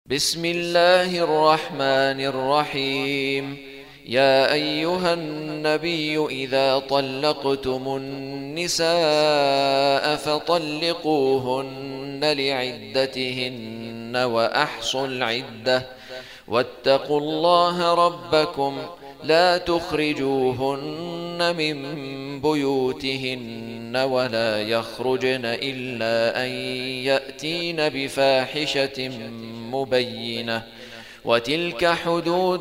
بسم الله الرحمن الرحيم. يا أيها النبي إذا طلقتم النساء فطلقوهن لعدتهن وأحصوا العدة واتقوا الله ربكم لا تخرجوهن من بيوتهن ولا يخرجن إلا أن يأتين بفاحشة مبينة وتلك حدود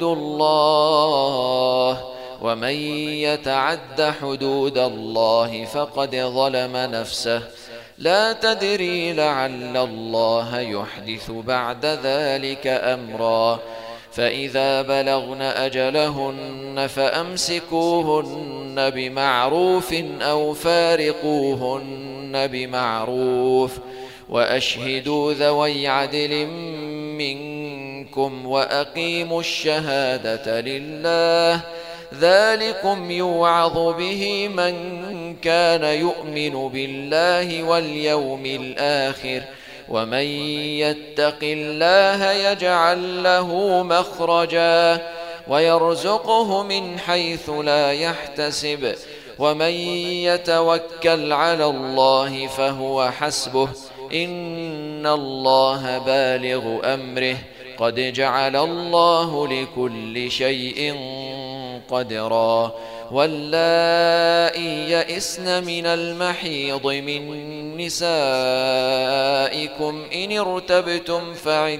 الله ومن يتعد حدود الله فقد ظلم نفسه لا تدري لعل الله يحدث بعد ذلك أمرا فإذا بلغن أجلهن فأمسكوهن بمعروف أو فارقوهن بمعروف وأشهدوا ذوي عدل منكم وأقيموا الشهادة لله ذلكم يوعظ به من كان يؤمن بالله واليوم الآخر ومن يتق الله يجعل له مخرجا ويرزقه من حيث لا يحتسب ومن يتوكل على الله فهو حسبه إن الله بالغ أمره قد جعل الله لكل شيء قدرا واللائي يئسن من المحيض من نسائكم إن ارتبتم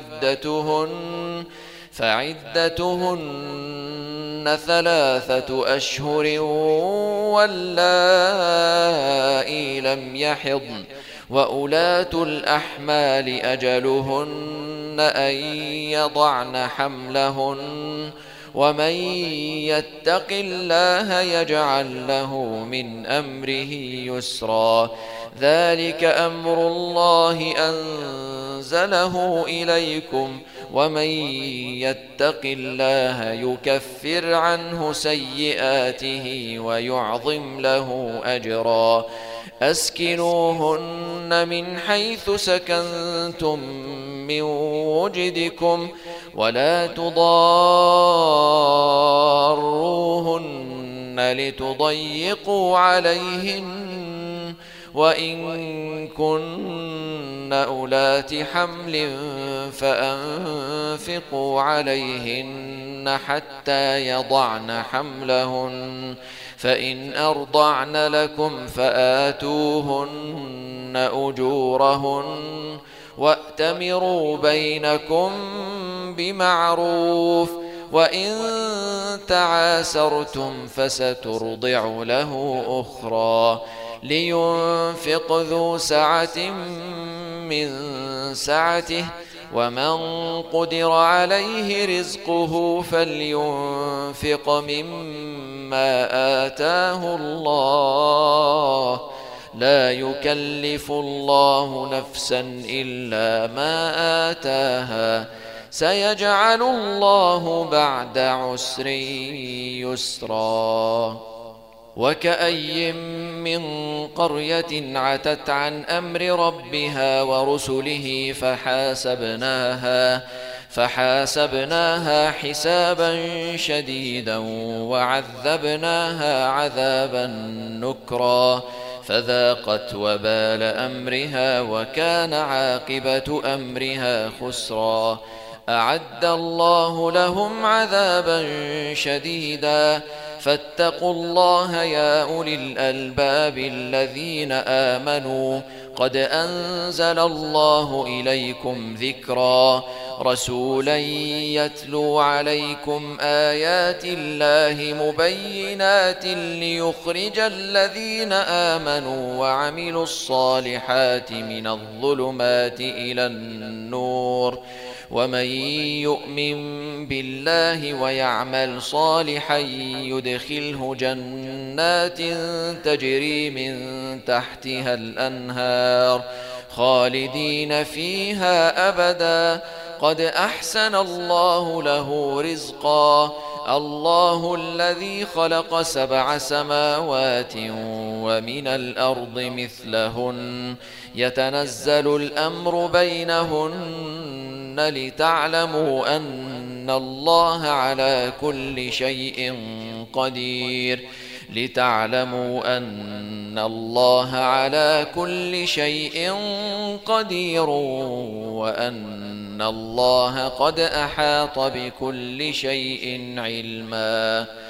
فعدتهن 3 أشهر واللائي لم يحضن وأولاة الأحمال أجلهن أن يضعن حملهن ومن يتق الله يجعل له من أمره يسرا ذلك أمر الله أنزله إليكم ومن يتق الله يكفر عنه سيئاته ويعظم له أجرا أسكنوهن من حيث سكنتم من وجدكم ولا تضاروهن لتضيقوا عليهن وإن كن أولات حمل فأنفقوا عليهن حتى يضعن حملهن فإن أرضعن لكم فآتوهن أجورهن وأتمروا بينكم بمعروف وإن تعاسرتم فسترضع له أخرى لينفق ذو سعة من سعته ومن قدر عليه رزقه فلينفق مما آتاه الله لا يكلف الله نفسا إلا ما آتاها سيجعل الله بعد عسر يسرا وكأي من قرية عتت عن أمر ربها ورسله فحاسبناها حسابا شديدا وعذبناها عذابا نكرا فذاقت وبال أمرها وكان عاقبة أمرها خسرا أعد الله لهم عذابا شديدا فاتقوا الله يا أولي الألباب الذين آمنوا قد أنزل الله إليكم ذكرا رسولا يتلو عليكم آيات الله مبينات ليخرج الذين آمنوا وعملوا الصالحات من الظلمات إلى النور ومن يؤمن بالله ويعمل صالحا يدخله جنات تجري من تحتها الأنهار خالدين فيها أبدا قد أحسن الله له رزقا الله الذي خلق 7 سماوات ومن الأرض مثلهن يتنزل الأمر بينهن لتعلموا أن الله على كل شيء قدير وأن الله قد أحاط بكل شيء علما.